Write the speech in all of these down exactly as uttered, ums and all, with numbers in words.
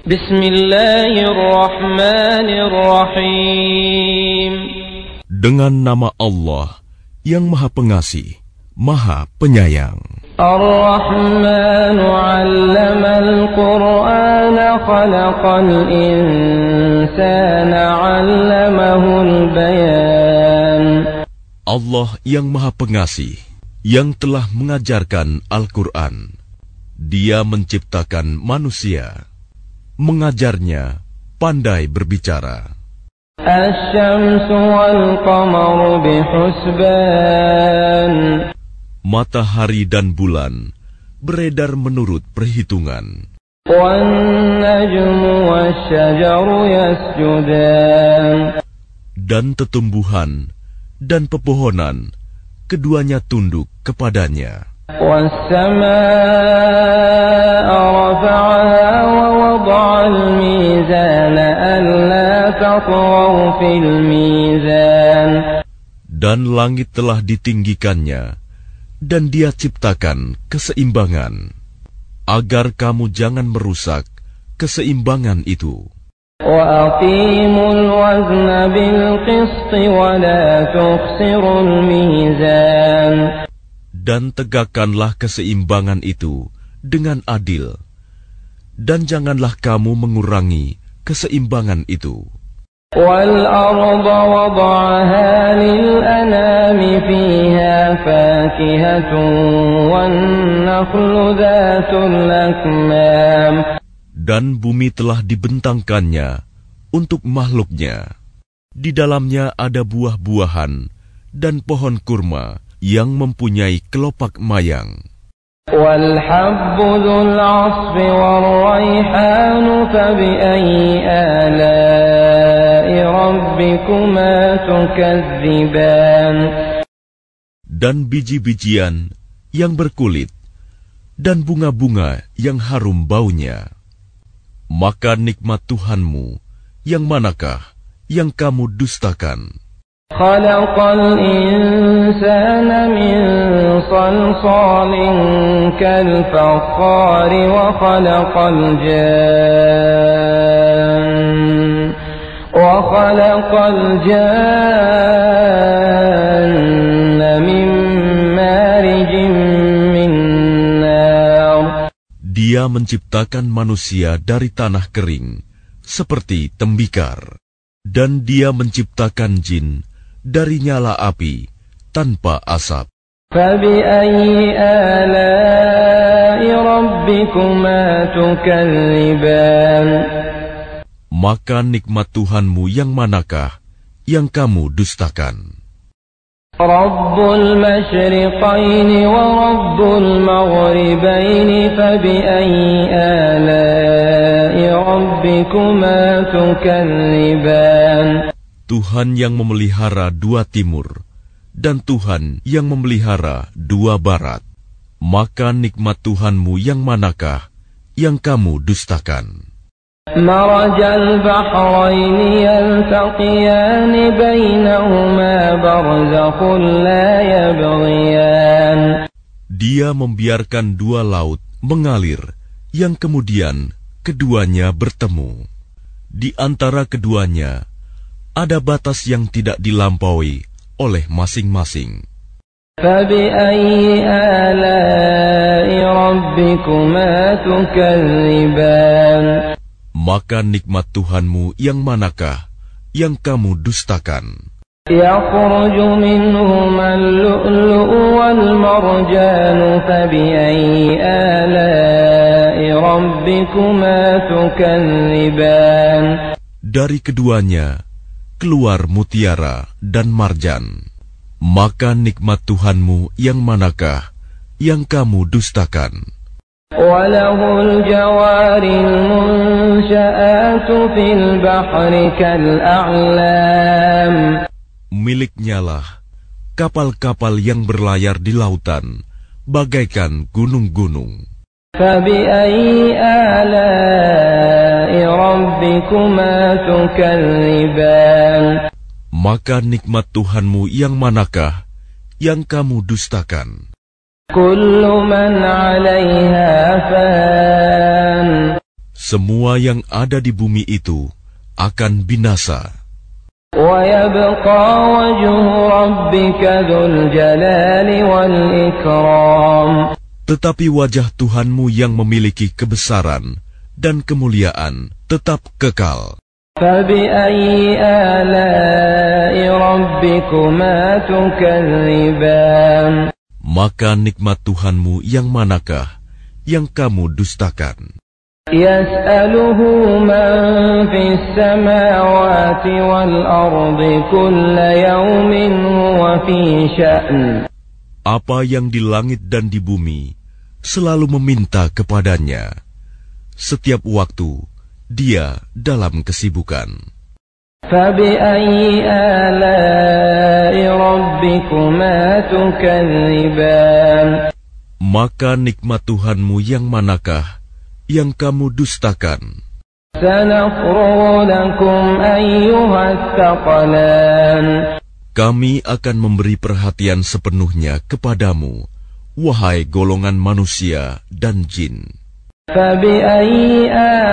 Bismillahirrahmanirrahim. Dengan nama Allah yang Maha Pengasih, Maha Penyayang. Ar-Rahmanu 'allamal Qur'ana khalaqal insana 'allamahul bayan. Allah yang Maha Pengasih, yang telah mengajarkan Al-Quran. Dia menciptakan manusia, mengajarnya pandai berbicara. Asy-syamsu wal qamaru bihusban. Matahari dan bulan beredar menurut perhitungan. Wan najmu wasy-syajaru yasjudan. Dan tetumbuhan dan pepohonan keduanya tunduk kepadanya. Was-samaa'a rafa'aha wa wada'al mizana alla tatghaw fil mizan. Dan langit telah ditinggikannya, dan Dia ciptakan keseimbangan, agar kamu jangan merusak keseimbangan itu. وَأَقِيمُوا الْوَزْنَ بِالْقِسْطِ وَلَا تُخْسِرُوا الْمِيزَانَ. Dan tegakkanlah keseimbangan itu dengan adil, dan janganlah kamu mengurangi keseimbangan itu. وَالْأَرْضَ وَضَعَهَا لِلْأَنَامِ فِيهَا فَاكِهَةٌ وَالنَّخْلُ ذَاتُ الْأَكْمَامِ. Dan bumi telah dibentangkannya untuk makhluknya. Di dalamnya ada buah-buahan dan pohon kurma yang mempunyai kelopak mayang. وَالْحَبُّ ذُو الْعَصْفِ وَالرَّيْحَانُ فَبِأَيِّ آلَاءِ رَبِّكُمَا تُكَذِّبَانِ. Dan biji-bijian yang berkulit dan bunga-bunga yang harum baunya. Maka nikmat Tuhanmu yang manakah yang kamu dustakan? Khalaqal insana min salsalin kal fakhari wa khalaqal janna wa khalaqal janna min marijin min nar. Dia menciptakan manusia dari tanah kering seperti tembikar, dan Dia menciptakan jin dari nyala api tanpa asap. فَبِأَيِّ آلَاءِ رَبِّكُمَا تُكَذِّبَانِ. Maka nikmat Tuhanmu yang manakah yang kamu dustakan? Rabbul masyriqaini wa Rabbul maghribaini fabi'ayyi ala'i rabbikuma tukadziban. Tuhan yang memelihara dua timur dan Tuhan yang memelihara dua barat. Maka nikmat Tuhanmu yang manakah yang kamu dustakan? Marajal bahraini yaltaqiyani bainahuma barzakhun la yabghiyan. Dia membiarkan dua laut mengalir, yang kemudian keduanya bertemu. Di antara keduanya ada batas yang tidak dilampaui oleh masing-masing. Fabi'ayyi ala'i rabbikuma tukadziban. Maka nikmat Tuhanmu yang manakah yang kamu dustakan? Yakhruju minhuma al-lu'lu'u wal-marjanu fabi'ayyi ala'i rabbikuma tukadziban. Dari keduanya keluar mutiara dan marjan. Maka nikmat Tuhanmu yang manakah yang kamu dustakan? Walahul jawaril munsha'atu fil bahri kal'a'lam. Miliknyalah kapal-kapal yang berlayar di lautan bagaikan gunung-gunung. Fabi'ayyi ala'i rabbikuma tukadziban. Maka nikmat Tuhanmu yang manakah yang kamu dustakan? Kullu man 'alaiha fan. semua yang ada di bumi itu akan binasa. وَيَبْقَى وَجْهُ رَبِّكَ ذُو الْجَلَالِ وَالْإِكْرَامِ. Tetapi wajah Tuhanmu yang memiliki kebesaran dan kemuliaan tetap kekal. فَبِأَيِّ آلَاءِ رَبِّكُمَا تُكَذِّبَانِ. Maka nikmat Tuhanmu yang manakah yang kamu dustakan? يَسْأَلُهُ مَنْ فِي السَّمَاوَاتِ وَالْأَرْضِ كُلَّ يَوْمٍ هُوَ فِي شَأْنٍ. Apa yang di langit dan di bumi selalu meminta kepadanya. Setiap waktu dia dalam kesibukan. فَبِأَيِّ آلَاءِ رَبِّكُمَا تُكَذِّبَانِ. Maka nikmat Tuhanmu yang manakah yang kamu dustakan? سَنَفْرُغُ لَكُمْ أَيُّهَا الثَّقَلَانِ. Kami akan memberi perhatian sepenuhnya kepadamu, wahai golongan manusia dan jin. فَبِأَيِّ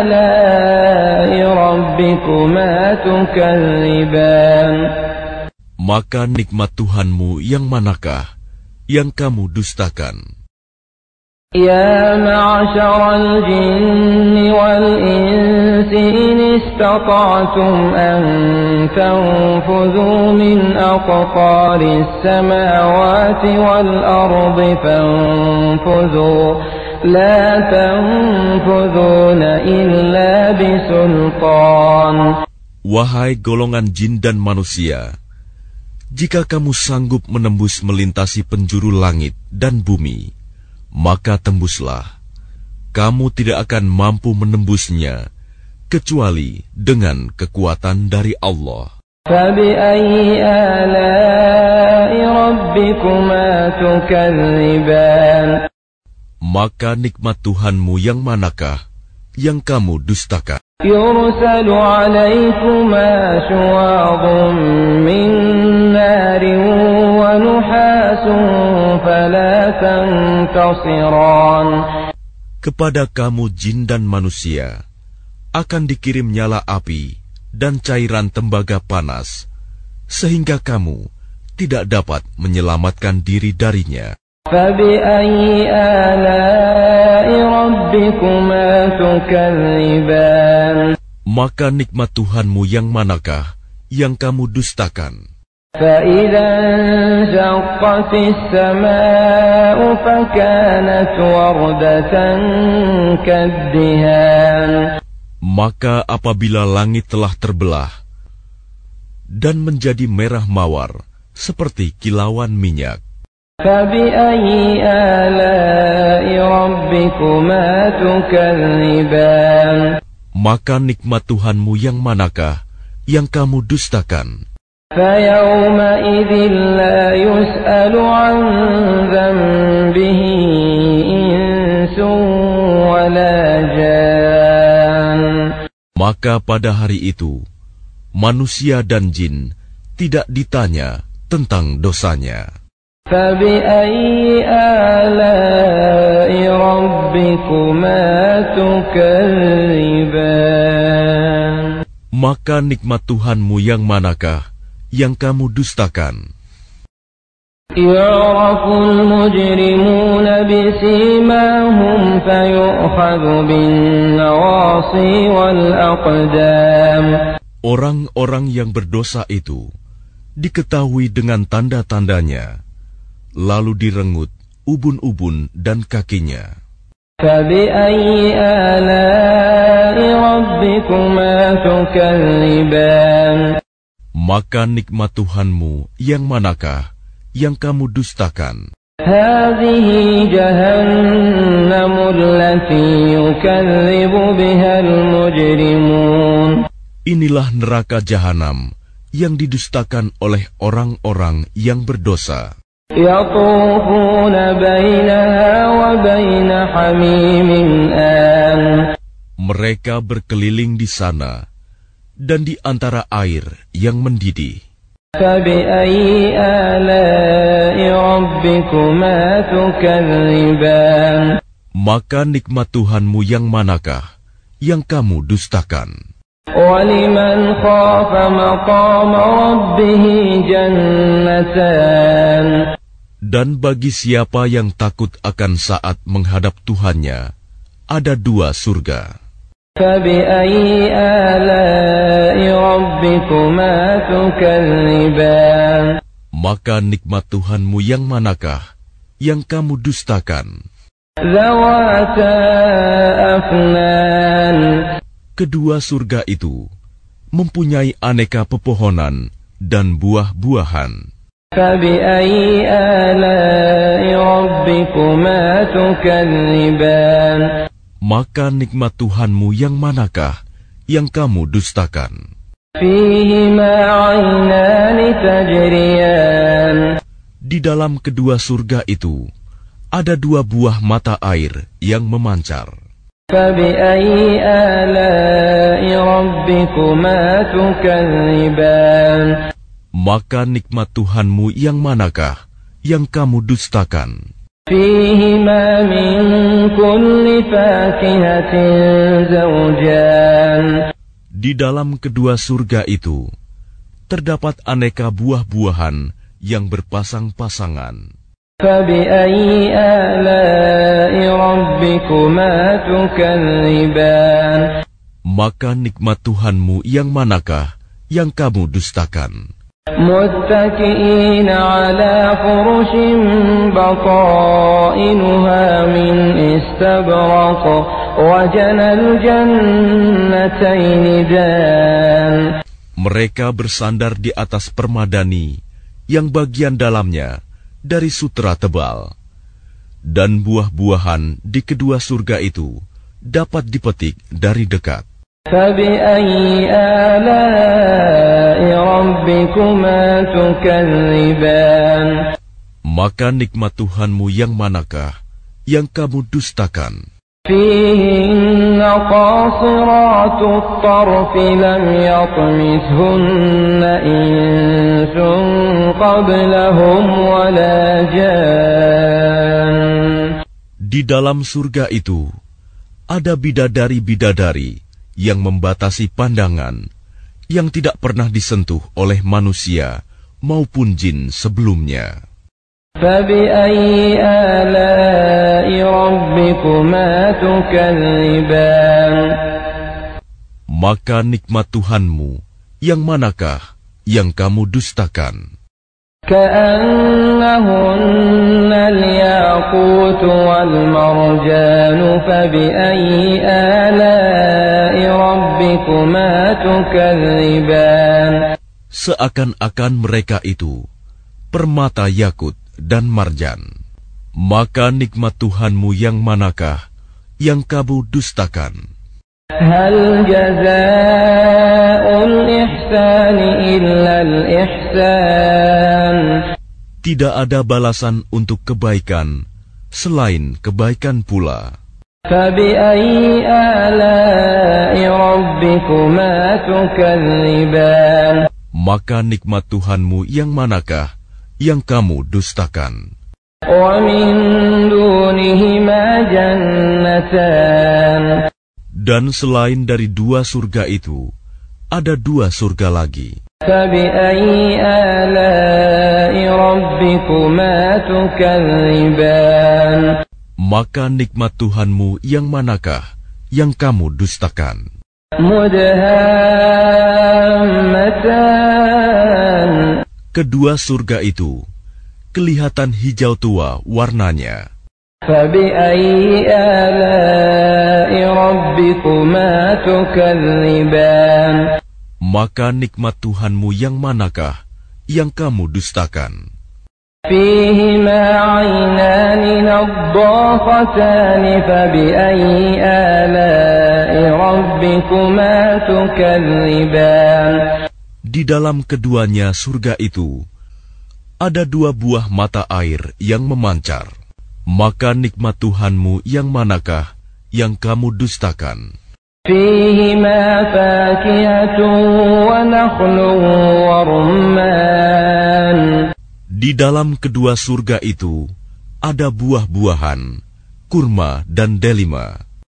آلَاءِ رَبِّكُمَا تُكَذِّبَانِ. Maka nikmat Tuhanmu yang manakah yang kamu dustakan? يَا مَعْشَرَ الْجِنِّ وَالْإِنسِ إِنِ اسْتَطَعْتُمْ أَن تَنفُذُوا مِنْ أَقْطَارِ السَّمَاوَاتِ وَالْأَرْضِ فَانفُذُوا لَا تَنفُذُونَ إِلَّا بِسُلْطَانٍ. Wahai golongan jin dan manusia, jika kamu sanggup menembus melintasi penjuru langit dan bumi, maka tembuslah. Kamu tidak akan mampu menembusnya kecuali dengan kekuatan dari Allah. فَبِأَيِّ آلَاءِ رَبِّكُمَا تُكَذِّبَانِ. Maka nikmat Tuhanmu yang manakah yang kamu dustakan? يُرْسَلُ عَلَيْكُمَا شُوَاظٌ مِّن نَّارٍ وَنُحَاسٌ فَلَا تَنتَصِرَانِ. Kepada kamu jin dan manusia akan dikirim nyala api dan cairan tembaga panas, sehingga kamu tidak dapat menyelamatkan diri darinya. فَبِأَيِّ آلَاءِ رَبِّكُمَا تُكَذِّبَانِ. Maka nikmat Tuhanmu yang manakah yang kamu dustakan? فَإِذَا انشَقَّتِ السَّمَاءُ فَكَانَتْ وَرْدَةً كَالدِّهَانِ. Maka apabila langit telah terbelah dan menjadi merah mawar seperti kilauan minyak, فَبِأَيِّ آلَاءِ رَبِّكُمَا تُكَذِّبَانِ. maka nikmat Tuhanmu yang manakah yang kamu dustakan? فَيَوْمَئِذٍ لَا يُسْأَلُ عَنْ ذَنبِهِ إِنسٌ وَلَا جَانٌّ. Maka pada hari itu, manusia dan jin tidak ditanya tentang dosanya. فَبِأَيِّ آلَاءِ رَبِّكُمَا تُكَذِّبَانِ. Maka nikmat Tuhanmu yang manakah yang kamu dustakan? يُعْرَفُ الْمُجْرِمُونَ بِسِيمَاهُمْ فَيُؤْخَذُ بِالنَّوَاصِي وَالْأَقْدَامِ. Orang-orang yang berdosa itu diketahui dengan tanda-tandanya, lalu direngut ubun-ubun dan kakinya. فَبِأَيِّ آلَاءِ رَبِّكُمَا تُكَذِّبَانِ. Maka nikmat Tuhanmu yang manakah yang kamu dustakan? هَٰذِهِ جَهَنَّمُ الَّتِي يُكَذِّبُ بِهَا الْمُجْرِمُونَ. Inilah neraka jahanam yang didustakan oleh orang-orang yang berdosa. يَطُوفُونَ بَيْنَهَا وَبَيْنَ حَمِيمٍ آنٍ. Mereka berkeliling di sana dan di antara air yang mendidih. فَبِأَيِّ آلَاءِ رَبِّكُمَا تُكَذِّبَانِ. Maka nikmat Tuhanmu yang manakah yang kamu dustakan. وَلِمَنْ خَافَ مَقَامَ رَبِّهِ جَنَّتَانِ. Dan bagi siapa yang takut akan saat menghadap Tuhannya, ada dua surga. فَبِأَيِّ آلَاءِ رَبِّكُمَا تُكَذِّبَانِ. Maka nikmat Tuhanmu yang manakah yang kamu dustakan? ذَوَاتَا أَفْنَانٍ. Kedua surga itu mempunyai aneka pepohonan dan buah-buahan. فَبِأَيِّ آلَاءِ رَبِّكُمَا تُكَذِّبَانِ. Maka nikmat Tuhanmu yang manakah yang kamu dustakan? فِيهِمَا عَيْنَانِ تَجْرِيَانِ. Di dalam kedua surga itu ada dua buah mata air yang memancar. فَبِأَيِّ آلَاءِ رَبِّكُمَا تُكَذِّبَانِ. Maka nikmat Tuhanmu yang manakah yang kamu dustakan? فِيهِمَا مِن كُلِّ فَاكِهَةٍ زَوْجَانِ. Di dalam kedua surga itu terdapat aneka buah-buahan yang berpasang-pasangan. فَبِأَيِّ آلَاءِ رَبِّكُمَا تُكَذِّبَانِ. Maka nikmat Tuhanmu yang manakah yang kamu dustakan? مُتَّكِئِينَ عَلَى فُرُشٍ بَطَائِنُهَا مِنْ إِسْتَبْرَقٍ وَجَنَى الْجَنَّتَيْنِ دَانٍ. Mereka bersandar di atas permadani yang bagian dalamnya dari sutra tebal, dan buah-buahan di kedua surga itu dapat dipetik dari dekat. فَبِأَيِّ آلَاءِ رَبِّكُمَا تُكَذِّبَانِ. Maka nikmat Tuhanmu yang manakah yang kamu dustakan? فِيهِنَّ قَاصِرَاتُ الطَّرْفِ لَمْ يَطْمِثْهُنَّ إِنسٌ قَبْلَهُمْ وَلَا جَانٌّ. Di dalam surga itu ada bidadari-bidadari yang membatasi pandangan, yang tidak pernah disentuh oleh manusia maupun jin sebelumnya. فَبِأَيِّ آلَاءِ رَبِّكُمَا تُكَذِّبَانِ. Maka nikmat Tuhanmu yang manakah yang kamu dustakan? كَأَنَّهُنَّ الْيَاقُوتُ وَالْمَرْجَانُ فَبِأَيِّ آلَاءِ رَبِّكُمَا تُكَذِّبَانِ. Seakan-akan mereka itu permata yakut dan marjan. Maka nikmat Tuhanmu yang manakah yang kamu dustakan? هَلْ جَزَاءُ الْإِحْسَانِ إِلَّا الْإِحْسَانُ. Tidak ada balasan untuk kebaikan selain kebaikan pula. فَبِأَيِّ آلَاءِ رَبِّكُمَا تُكَذِّبَانِ. Maka nikmat Tuhanmu yang manakah yang kamu dustakan? وَمِن دُونِهِمَا جَنَّتَانِ. Dan selain dari dua surga itu, ada dua surga lagi. فَبِأَيِّ آلَاءِ رَبِّكُمَا تُكَذِّبَانِ. Maka nikmat Tuhanmu yang manakah yang kamu dustakan? مُدْهَامَّتَانِ. Kedua surga itu kelihatan hijau tua warnanya. فَبِأَيِّ آلَاءِ رَبِّكُمَا تُكَذِّبَانِ. Maka nikmat Tuhanmu yang manakah yang kamu dustakan? فِيهِمَا عَيْنَانِ نَضَّاخَتَانِ فَبِأَيِّ آلَاءِ رَبِّكُمَا تُكَذِّبَانِ. Di dalam keduanya surga itu ada dua buah mata air yang memancar. Maka nikmat Tuhanmu yang manakah yang kamu dustakan? فِيهِمَا فَاكِهَةٌ وَنَخْلٌ وَرُمَّانٌ. Di dalam kedua surga itu ada buah-buahan, kurma dan delima.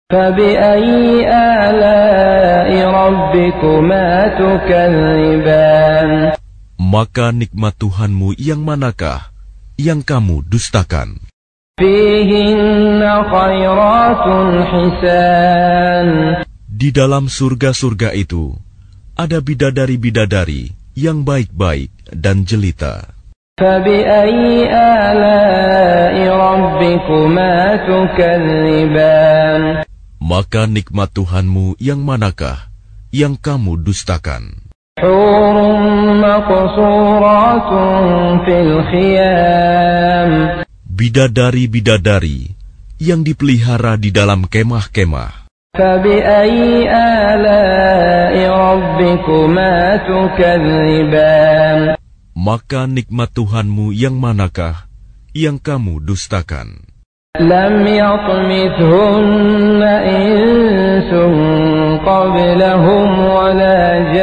فبأي آلاء ربكما تكذبان Maka nikmat Tuhanmu yang manakah yang kamu dustakan? فيهن خيرات حسان Di dalam surga-surga itu ada bidadari-bidadari yang baik-baik dan jelita. فبأي آلاء ربكما تكذبان Maka nikmat Tuhanmu yang manakah yang kamu dustakan? حور مقصورات في الخيام Bidadari-bidadari yang dipelihara di dalam kemah-kemah. فبأي آلاء ربكما تكذبان Maka nikmat Tuhanmu yang manakah yang kamu dustakan? لم يطمثهن إنس قبلهم ولا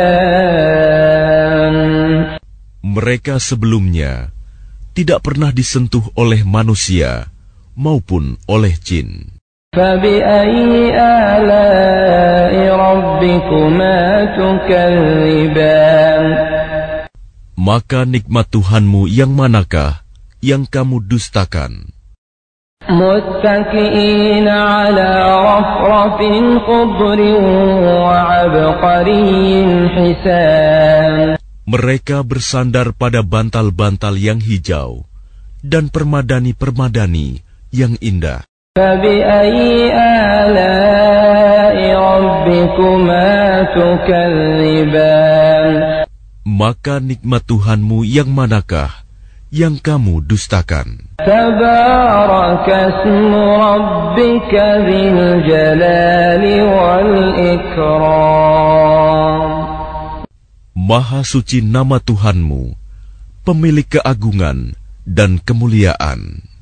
جان Mereka sebelumnya tidak pernah disentuh oleh manusia maupun oleh jin. فبأي آلاء ربكما تكذبان Maka nikmat Tuhanmu yang manakah yang kamu dustakan? متكئين على رفرف خضر وعبقري حسان Mereka bersandar pada bantal-bantal yang hijau dan permadani-permadani yang indah. فبأي آلاء ربكما تكذبان Maka nikmat Tuhanmu yang manakah yang kamu dustakan? تبارك اسم ربك ذي الجلال والإكرام Maha suci nama Tuhanmu, pemilik keagungan dan kemuliaan.